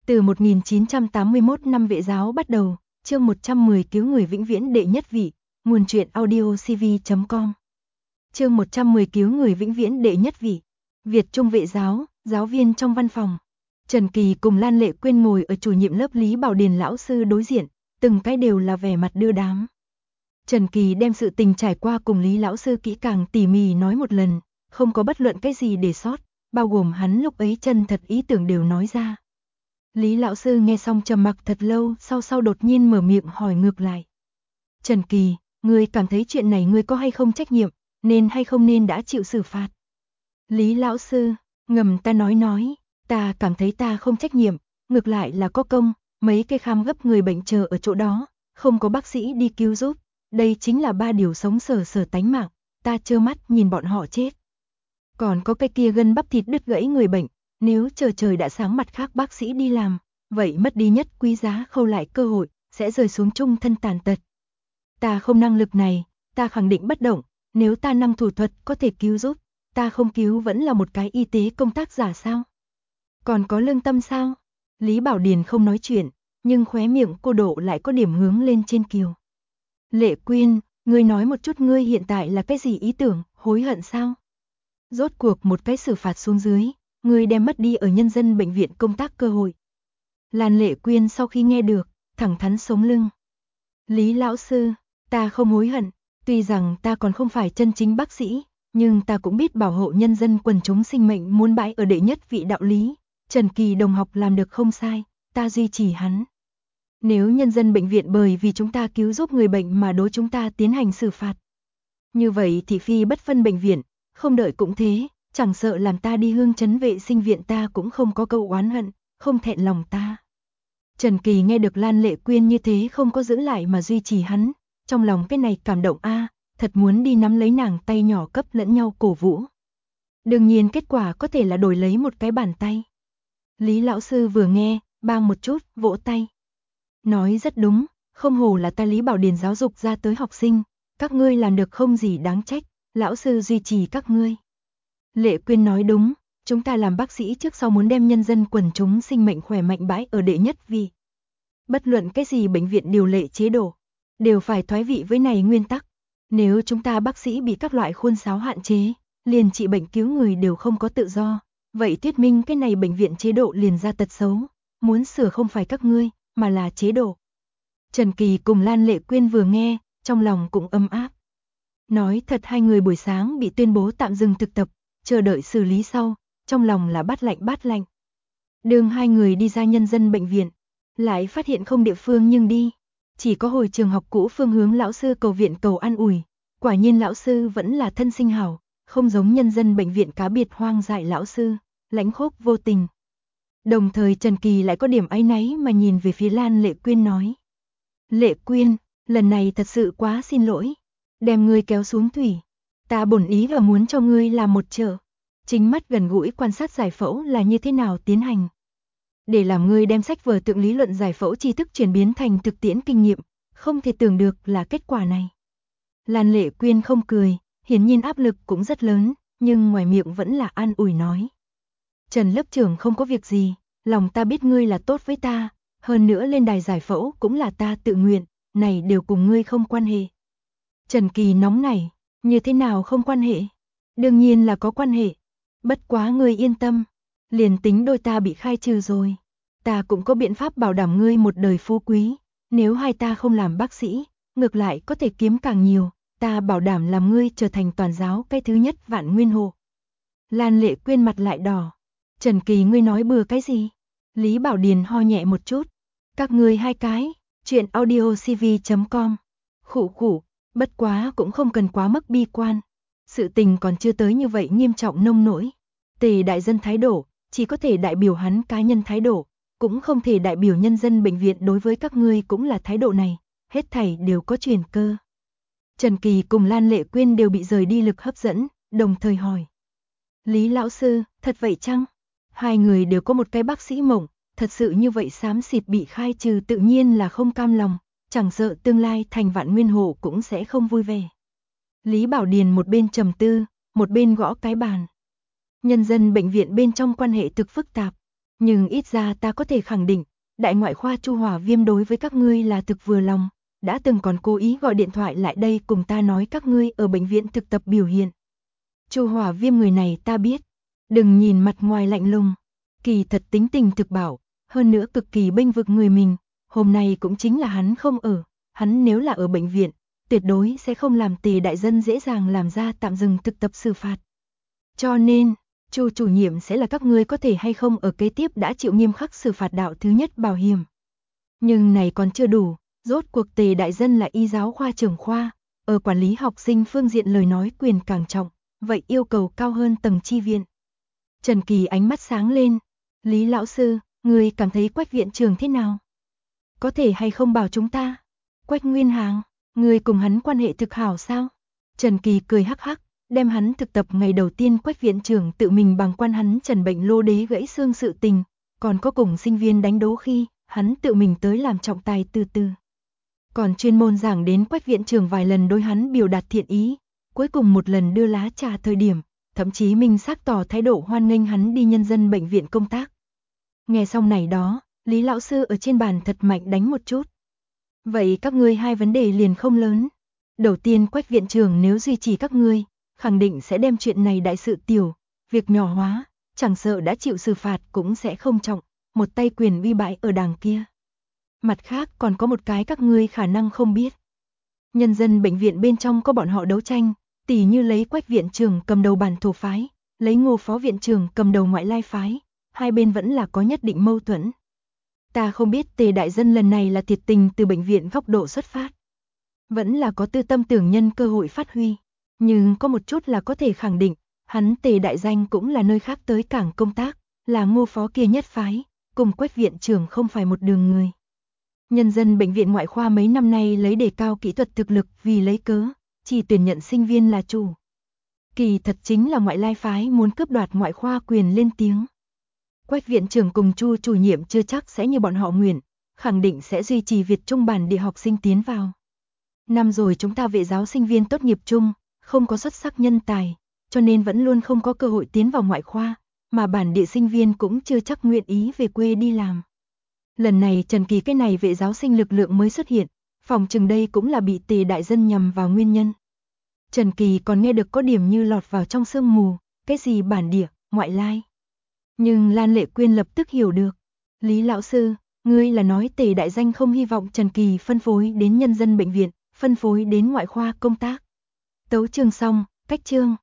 Từ 1981 năm Vệ giáo bắt đầu, chương 110 cứu người vĩnh viễn đệ nhất vị, nguồn truyện audiocv.com. Chương 110 cứu người vĩnh viễn đệ nhất vị. Việt Trung Vệ giáo, giáo viên trong văn phòng. Trần Kỳ cùng Lan Lệ Quyên ngồi ở chủ nhiệm lớp Lý Bảo Điền lão sư đối diện, từng cái đều là vẻ mặt đưa đám. Trần Kỳ đem sự tình trải qua cùng Lý lão sư kỹ càng tỉ mỉ nói một lần, không có bất luận cái gì để sót, bao gồm hắn lúc ấy chân thật ý tưởng đều nói ra. Lý lão sư nghe xong trầm mặc thật lâu, sau đột nhiên mở miệng hỏi ngược lại. Trần Kỳ, ngươi cảm thấy chuyện này ngươi có hay không trách nhiệm, nên hay không nên đã chịu xử phạt? Lý lão sư, ngầm ta nói, ta cảm thấy ta không trách nhiệm, ngược lại là có công, mấy cái khám gấp người bệnh chờ ở chỗ đó, không có bác sĩ đi cứu giúp, đây chính là 3 điều sống sờ tánh mạng, ta trơ mắt nhìn bọn họ chết. Còn có cái kia gân bắp thịt đứt gãy người bệnh, nếu trời đã sáng mặt khác bác sĩ đi làm, vậy mất đi nhất quý giá khâu lại cơ hội, sẽ rơi xuống chung thân tàn tật. Ta không năng lực này, ta khẳng định bất động, nếu ta năng thủ thuật có thể cứu giúp, ta không cứu vẫn là một cái y tế công tác giả sao? Còn có lương tâm sao? Lý Bảo Điền không nói chuyện, nhưng khóe miệng cô độ lại có điểm hướng lên trên kiều. Lệ Quyên, ngươi nói một chút ngươi hiện tại là cái gì ý tưởng, hối hận sao? Rốt cuộc một cái xử phạt xuống dưới, ngươi đem mất đi ở nhân dân bệnh viện công tác cơ hội. Lan Lệ Quyên sau khi nghe được, thẳng thắn sống lưng. Lý lão sư, ta không hối hận, tuy rằng ta còn không phải chân chính bác sĩ, nhưng ta cũng biết bảo hộ nhân dân quần chúng sinh mệnh muốn bãi ở đệ nhất vị đạo lý. Trần Kỳ đồng học làm được không sai, ta duy trì hắn. Nếu nhân dân bệnh viện bởi vì chúng ta cứu giúp người bệnh mà đối chúng ta tiến hành xử phạt, như vậy thị phi bất phân bệnh viện, không đợi cũng thế, chẳng sợ làm ta đi hương trấn vệ sinh viện ta cũng không có câu oán hận, không thẹn lòng ta. Trần Kỳ nghe được Lan Lệ Quyên như thế không có giữ lại mà duy trì hắn, trong lòng cái này cảm động thật muốn đi nắm lấy nàng tay nhỏ cấp lẫn nhau cổ vũ. Đương nhiên kết quả có thể là đổi lấy một cái bàn tay. Lý lão sư vừa nghe, bang một chút, vỗ tay. Nói rất đúng, không hổ là ta Lý Bảo Điền giáo dục ra tới học sinh, các ngươi làm được không gì đáng trách, lão sư duy trì các ngươi. Lệ Quyên nói đúng, chúng ta làm bác sĩ trước sau muốn đem nhân dân quần chúng sinh mệnh khỏe mạnh bãi ở đệ nhất vị. Bất luận cái gì bệnh viện điều lệ chế độ, đều phải thoái vị với này nguyên tắc. Nếu chúng ta bác sĩ bị các loại khuôn sáo hạn chế, liền trị bệnh cứu người đều không có tự do, vậy thuyết minh cái này bệnh viện chế độ liền ra tật xấu, muốn sửa không phải các ngươi, mà là chế độ. Trần Kỳ cùng Lan Lệ Quyên vừa nghe, trong lòng cũng ấm áp. Nói thật hai người buổi sáng bị tuyên bố tạm dừng thực tập, chờ đợi xử lý sau, trong lòng là bát lạnh. Đường hai người đi ra nhân dân bệnh viện, lại phát hiện không địa phương nhưng đi, chỉ có hồi trường học cũ phương hướng lão sư cầu viện cầu an ủi, quả nhiên lão sư vẫn là thân sinh hảo, không giống nhân dân bệnh viện cá biệt hoang dại lão sư, lãnh khốc vô tình. Đồng thời Trần Kỳ lại có điểm áy náy mà nhìn về phía Lan Lệ Quyên nói. Lệ Quyên, lần này thật sự quá xin lỗi, đem ngươi kéo xuống thủy, ta bổn ý và muốn cho ngươi làm một trợ, chính mắt gần gũi quan sát giải phẫu là như thế nào tiến hành. Để làm ngươi đem sách vở tượng lý luận giải phẫu tri thức chuyển biến thành thực tiễn kinh nghiệm, không thể tưởng được là kết quả này. Lan Lệ Quyên không cười, hiển nhiên áp lực cũng rất lớn, nhưng ngoài miệng vẫn là an ủi nói. Trần lớp trưởng không có việc gì, lòng ta biết ngươi là tốt với ta, hơn nữa lên đài giải phẫu cũng là ta tự nguyện, này đều cùng ngươi không quan hệ. Trần Kỳ nóng nảy, như thế nào không quan hệ? Đương nhiên là có quan hệ, bất quá ngươi yên tâm, liền tính đôi ta bị khai trừ rồi, ta cũng có biện pháp bảo đảm ngươi một đời phú quý, nếu hai ta không làm bác sĩ, ngược lại có thể kiếm càng nhiều, ta bảo đảm làm ngươi trở thành toàn giáo cái thứ nhất vạn nguyên hộ. Lan Lệ Quyên mặt lại đỏ, Trần Kỳ ngươi nói bừa cái gì? Lý Bảo Điền ho nhẹ một chút, các ngươi hai cái, chuyện audiocv.com, khụ, bất quá cũng không cần quá mức bi quan, sự tình còn chưa tới như vậy nghiêm trọng nông nỗi. Tề đại dân thái độ, chỉ có thể đại biểu hắn cá nhân thái độ, cũng không thể đại biểu nhân dân bệnh viện đối với các ngươi cũng là thái độ này, hết thảy đều có truyền cơ. Trần Kỳ cùng Lan Lệ Quyên đều bị rời đi lực hấp dẫn, đồng thời hỏi. Lý lão sư, thật vậy chăng? Hai người đều có một cái bác sĩ mộng, thật sự như vậy xám xịt bị khai trừ tự nhiên là không cam lòng, chẳng sợ tương lai thành vạn nguyên hộ cũng sẽ không vui vẻ. Lý Bảo Điền một bên trầm tư, một bên gõ cái bàn. Nhân dân bệnh viện bên trong quan hệ thực phức tạp, Nhưng ít ra ta có thể khẳng định, đại ngoại khoa Chu Hỏa Viêm đối với các ngươi là thực vừa lòng, đã từng còn cố ý gọi điện thoại lại đây cùng ta nói các ngươi ở bệnh viện thực tập biểu hiện. Chu Hỏa Viêm người này ta biết, đừng nhìn mặt ngoài lạnh lùng, kỳ thật tính tình thực bảo, hơn nữa cực kỳ bênh vực người mình, hôm nay cũng chính là hắn không ở, hắn nếu là ở bệnh viện, tuyệt đối sẽ không làm Tề đại dân dễ dàng làm ra tạm dừng thực tập xử phạt. Cho nên, Chu chủ nhiệm sẽ là các ngươi có thể hay không ở kế tiếp đã chịu nghiêm khắc xử phạt đạo thứ nhất bảo hiểm. Nhưng này còn chưa đủ, rốt cuộc Tề đại dân là y giáo khoa trưởng khoa, ở quản lý học sinh phương diện lời nói quyền càng trọng, vậy yêu cầu cao hơn tầng chi viện. Trần Kỳ ánh mắt sáng lên, Lý lão sư, người cảm thấy Quách viện trưởng thế nào? Có thể hay không bảo chúng ta? Quách Nguyên Hàng, người cùng hắn quan hệ thực hảo sao? Trần Kỳ cười hắc hắc, đem hắn thực tập ngày đầu tiên Quách viện trưởng tự mình bằng quan hắn trần bệnh lô đế gãy xương sự tình, còn có cùng sinh viên đánh đố khi, hắn tự mình tới làm trọng tài từ từ. Còn chuyên môn giảng đến Quách viện trưởng vài lần đối hắn biểu đạt thiện ý, cuối cùng một lần đưa lá trà thời điểm, thậm chí minh xác tỏ thái độ hoan nghênh hắn đi nhân dân bệnh viện công tác. Nghe xong này đó, Lý lão sư ở trên bàn thật mạnh đánh một chút. Vậy các ngươi hai vấn đề liền không lớn. Đầu tiên Quách viện trưởng nếu duy trì các ngươi, khẳng định sẽ đem chuyện này đại sự tiểu, việc nhỏ hóa, chẳng sợ đã chịu xử phạt cũng sẽ không trọng, một tay quyền uy bãi ở đàng kia. Mặt khác còn có một cái các ngươi khả năng không biết. Nhân dân bệnh viện bên trong có bọn họ đấu tranh, tỉ như lấy Quách viện trưởng cầm đầu bản thổ phái, lấy Ngô phó viện trưởng cầm đầu ngoại lai phái, hai bên vẫn là có nhất định mâu thuẫn. Ta không biết Tề đại dân lần này là thiệt tình từ bệnh viện góc độ xuất phát, vẫn là có tư tâm tưởng nhân cơ hội phát huy, nhưng có một chút là có thể khẳng định, hắn Tề đại danh cũng là nơi khác tới cảng công tác, là Ngô phó kia nhất phái, cùng Quách viện trưởng không phải một đường người. Nhân dân bệnh viện ngoại khoa mấy năm nay lấy đề cao kỹ thuật thực lực vì lấy cớ, chỉ tuyển nhận sinh viên là chủ. Kỳ thật chính là ngoại lai phái muốn cướp đoạt ngoại khoa quyền lên tiếng. Quách viện trưởng cùng Chu chủ nhiệm chưa chắc sẽ như bọn họ nguyện, khẳng định sẽ duy trì Việt Trung bản địa học sinh tiến vào. Năm rồi chúng ta vệ giáo sinh viên tốt nghiệp chung, không có xuất sắc nhân tài, cho nên vẫn luôn không có cơ hội tiến vào ngoại khoa, mà bản địa sinh viên cũng chưa chắc nguyện ý về quê đi làm. Lần này Trần Kỳ cái này vệ giáo sinh lực lượng mới xuất hiện, phòng chừng đây cũng là bị Tề đại dân nhằm vào nguyên nhân. Trần Kỳ còn nghe được có điểm như lọt vào trong sương mù, cái gì bản địa, ngoại lai. Nhưng Lan Lệ Quyên lập tức hiểu được. Lý lão sư, ngươi là nói Tề đại danh không hy vọng Trần Kỳ phân phối đến nhân dân bệnh viện, phân phối đến ngoại khoa công tác. Tấu chương xong, cách chương.